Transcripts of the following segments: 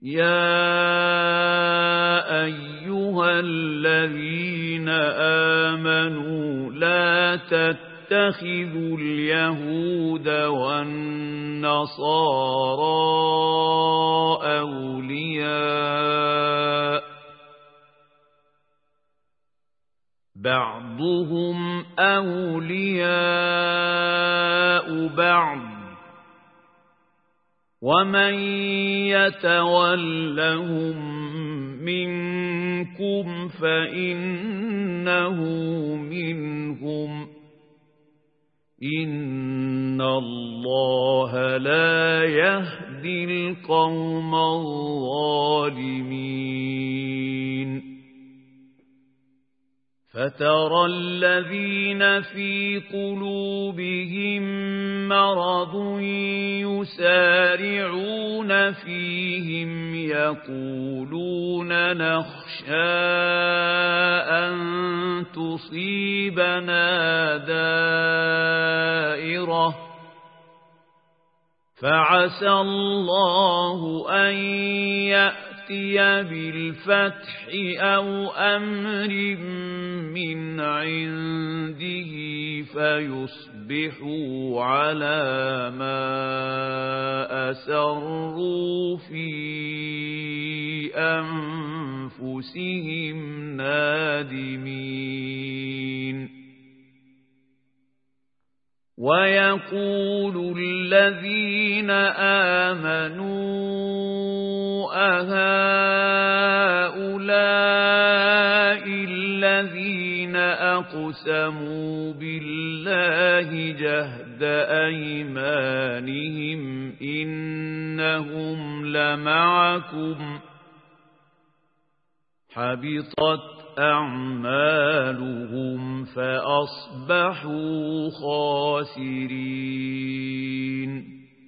يَا أَيُّهَا الَّذِينَ آمَنُوا لَا تَتَّخِذُوا الْيَهُودَ وَالنَّصَارَىٰ أَوْلِيَاءَ بَعْضُهُمْ أَوْلِيَاءُ بَعْضٍ وَمَن يَتَوَلَّهُم مِّنكُمْ فَإِنَّهُ مِنْهُمْ ۗ إِنَّ اللَّهَ لَا يَهْدِي الْقَوْمَ الظَّالِمِينَ فَتَرَى الَّذِينَ فِي قُلُوبِهِم مَّرَضٌ يُسَارِعُونَ فِيهِمْ يَقُولُونَ نَخْشَىٰ أَن تُصِيبَنَا دَائِرَةٌ فَعَسَى اللَّهُ أَن يَأْتِيَ بِالْفَتْحِ أَوْ أَمْرٍ مِّنْ عِندِهِ فَيُصْبِحُوا عَلَىٰ مَا أَسَرُّوا فِي أَنفُسِهِمْ نَادِمِينَ وَيَقُولُ الَّذِينَ آمَنُوا أَهَٰؤُلَاءِ الَّذِينَ أَقْسَمُوا بِاللَّهِ جَهْدَ أَيْمَانِهِمْ إِنَّهُمْ لَمَعَكُمْ حَبِطَتْ أَعْمَالُهُمْ فَأَصْبَحُوا خَاسِرِينَ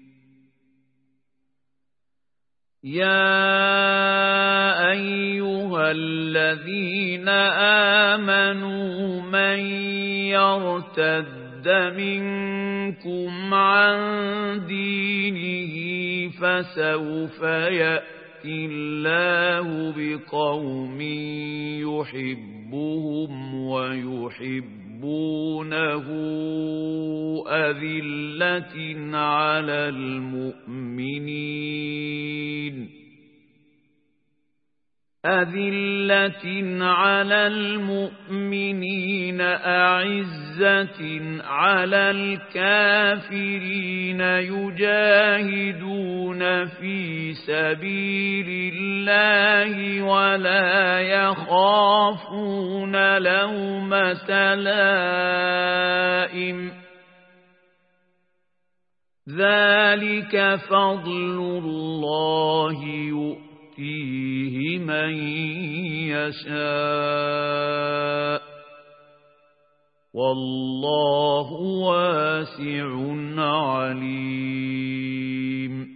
يَا أَيُّهَا الَّذِينَ آمَنُوا مَن يَرْتَدَّ مِنكُمْ عَن دِينِهِ فَسَوْفَ يَأْتِي اللَّهُ بِقَوْمٍ يُحِبُّهُمْ وَيُحِبُّونَهُ أَذِلَّةٍ عَلَى الْمُؤْمِنِينَ أَعِزَّةٍ عَلَى الْكَافِرِينَ يُجَاهِدُونَ فِي سَبِيلِ اللَّهِ وَلَا يَخَافُونَ لَوْمَةَ لَائِمٍ ذَلِكَ فَضْلُ اللَّهِ يُؤْتِيهِ مَن يَشَاءُ وَاللَّهُ وَاسِعٌ عَلِيمٌ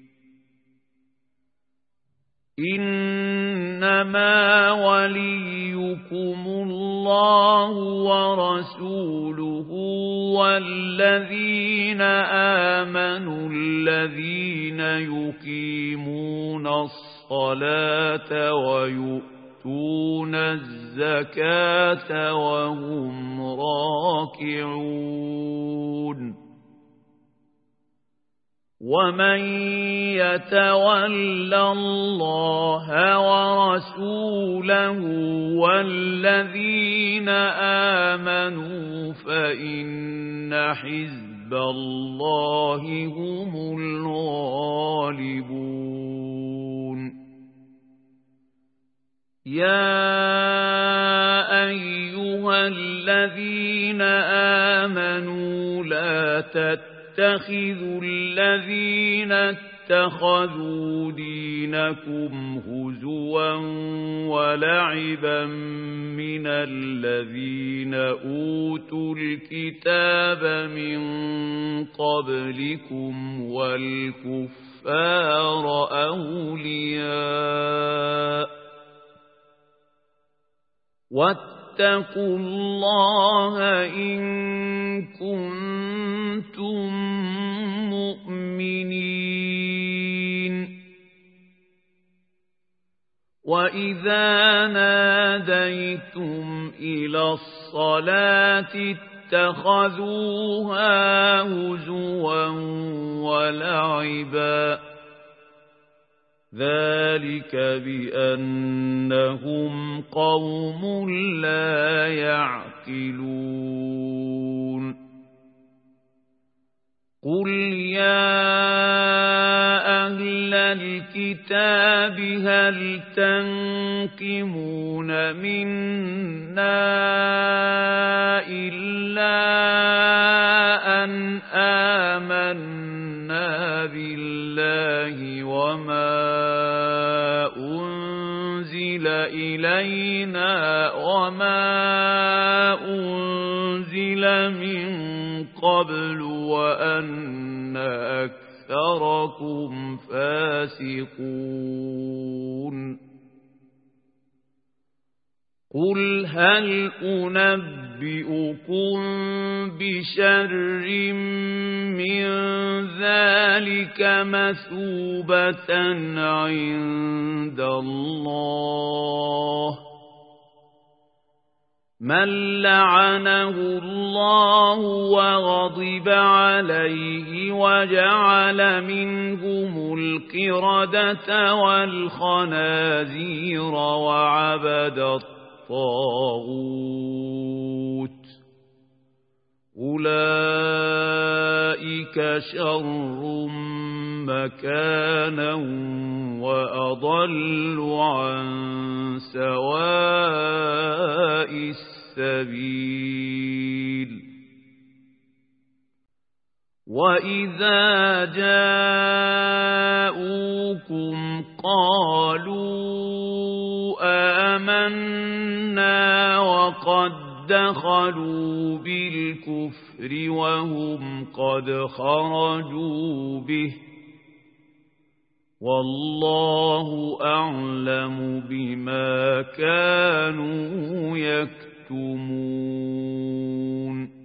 إِنَّمَا وَلِيُّكُمُ اللَّهُ وَرَسُولُهُ وَالَّذِينَ آمَنُوا الَّذِينَ يُقِيمُونَ الصَّلَاةَ وَيُؤْتُونَ الزَّكَاةَ وَهُمْ راكعون وَمَن يَتَوَلَّ اللَّهَ وَرَسُولَهُ وَالَّذِينَ آمَنُوا فَإِنَّ حِزْبَ اللَّهِ هُمُ الْغَالِبُونَ يَا أَيُّهَا الَّذِينَ آمَنُوا لَا تَتَّخِذُوا الَّذِينَ اتَّخَذُوا دِينَكُمْ هُزُوًا وَلَعِبًا مِنَ الَّذِينَ أُوتُوا الْكِتَابَ مِنْ قَبْلِكُمْ وَالْكُفَّارَ أَوْلِيَاءَ وَاتَّقُوا اللَّهَ إِن كُنتُم مُّؤْمِنِينَ وَإِذَا نَادَيْتُمْ إِلَى الصَّلَاةِ اتَّخَذُوهَا هُزُوًا وَلَعِبًا ذَلِكَ بِأَنَّهُمْ قَوْمٌ لَّا يَعْقِلُونَ قُلْ يَا أَهْلَ الْكِتَابِ هَلْ تَنقِمُونَ مِنَّا إِلَّا أَنْ آمَنَّا بِاللَّهِ وَمَا أُنزِلَ إِلَيْنَا وَمَا أُنزِلَ مِن قَبْلُ وَأَنَّ أَكْثَرَكُمْ فَاسِقُونَ قُلْ هَلْ أُنَبِّئُكُم بِشَرٍّ مِّن ذَلِكَ مَثُوبَةً عِندَ اللَّهِ مَن لَّعَنَهُ اللَّهُ وَغَضِبَ عَلَيْهِ وَجَعَلَ مِنْهُمُ الْقِرَدَةَ وَالْخَنَازِيرَ وَعَبَدَ الطَّاغُوتَ أُولَئِكَ شَرٌّ مَّكَانًا وَأَضَلُّ عَن سَوَاءِ السَّبِيلِ وَإِذَا جَاءُوكُمْ قَالُوا آمَنَّا وَقَدْ دَخَلُوا بِالْكُفْرِ وَهُمْ قَدْ خَرَجُوا بِهِ وَاللَّهُ أَعْلَمُ بِمَا كَانُوا يَكْتُمُونَ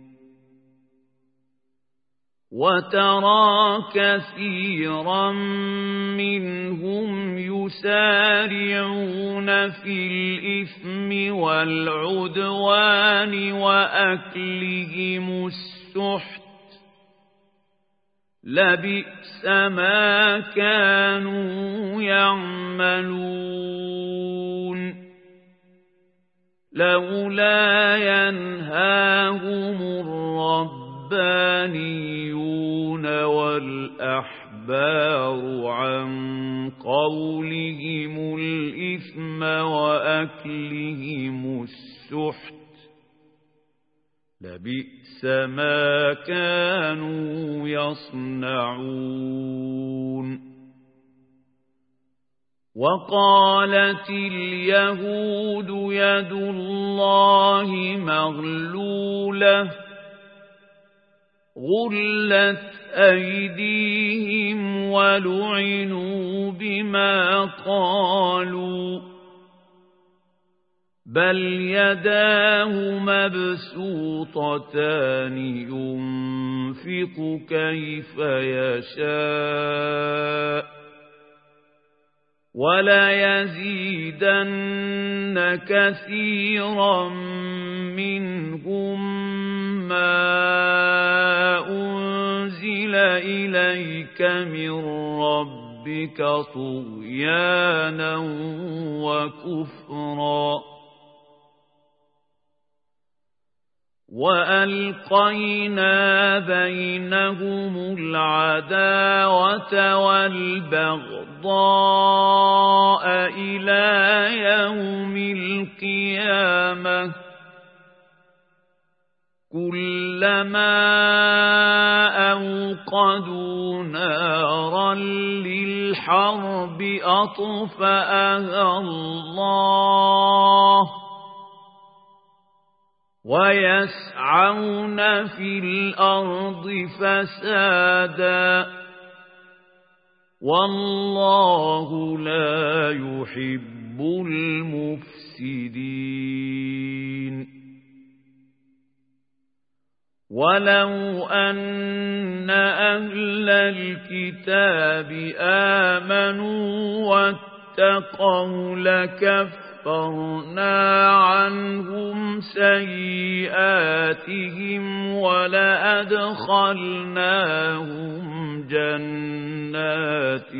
وَتَرَى كَثِيرًا مِّنْهُمْ يُسَارِعُونَ فِي الْإِثْمِ وَالْعُدْوَانِ وَأَكْلِهِمُ السُّحْتَ لَبِئْسَ مَا كَانُوا يَعْمَلُونَ لَوْلَا يَنْهَاهُمُ الرَّبَّانِيُّونَ وَالْأَحْبَارُ عَنْ قَوْلِهِمُ الْإِثْمَ وَأَكْلِهِمُ السُّحْتَ لَبِئْسَ مَا كَانُوا يَصْنَعُونَ وَقَالَتِ الْيَهُودُ يَدُ اللَّهِ مَغْلُولَةٌ غُلَّتْ أَيْدِيهِمْ وَلُعِنُوا بِمَا قَالُوا بَلْ يَدَاهُ مَبْسُوطَتَانِ يُنفِقُ كَيْفَ يَشَاءُ وَلَيَزِيدَنَّ كَثِيرًا مِّنْهُم مَّا أُنزِلَ إِلَيْكَ مِن رَّبِّكَ طُغْيَانًا وَكُفْرًا وَأَلْقَيْنَا بَيْنَهُمُ الْعَدَاوَةَ وَالْبَغْضَاءَ إِلَى يَوْمِ الْقِيَامَةِ كُلَّمَا أَوْقَدُوا نَارًا لِلْحَرْبِ أَطْفَأَهَا اللَّهُ وَيَسْعَوْنَ فِي الْأَرْضِ فَسَادًا وَاللَّهُ لَا يُحِبُّ الْمُفْسِدِينَ وَلَوْ أَنَّ أَهْلَ الْكِتَابِ آمَنُوا واتقوا لكفرنا عنهم سيئاتهم ولأدخلناهم جنات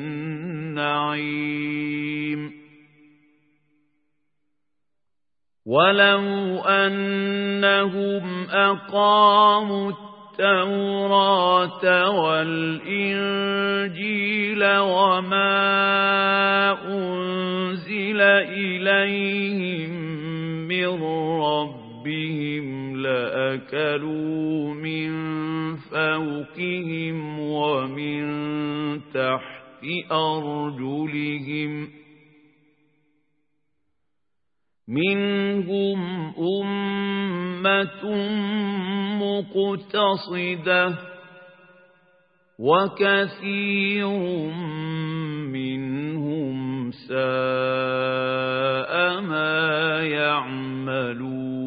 النعيم ولو أنهم أقاموا التوراة والإنجيل وما أنزل إليهم من ربهم لأكلوا من فوقهم ومن تحت أرجلهم منهم أمة مقتصدة وكثير منهم ساء ما يعملون